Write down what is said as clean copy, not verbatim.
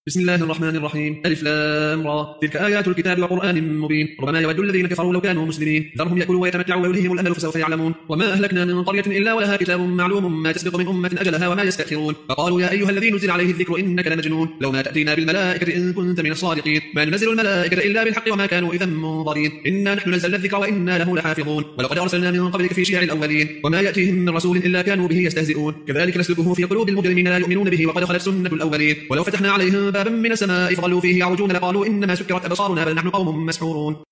بسم الله الرحمن الرحيم. ألف لام را. تلك آيات الكتاب وقرآن مبين. ربما يود الذين كفروا لو كانوا مسلمين ذرهم يأكلوا ويتمتعوا ويلههم الأمل فسوف يعلمون. وما أهلكنا من قرية إلا ولها كتاب معلوم ما تسبق من أمة أجلها وما يستأخرون. فقالوا يا أيها الذي نزل عليه الذكر إنك لمجنون لو ما تأتينا بالملائكة إن كنت من الصادقين. ما ننزل الملائكة إلا بالحق وما كانوا إذا منظرين. إنا نحن نزلنا الذكر وإنا له لحافظون. ولقد أرسلنا من قبلك في شيع الأولين وما يأتيهم من رسول إلا كانوا به يستهزئون. كذلك نسلكه في قلوب المجرمين لا يؤمنون به وقد خلت سنة الأولين. ولو فتحنا عليهم بابا من السماء فظلوا فيه يعرجون لقالوا إنما سكرت أبصارنا بل نحن قوم مسحورون.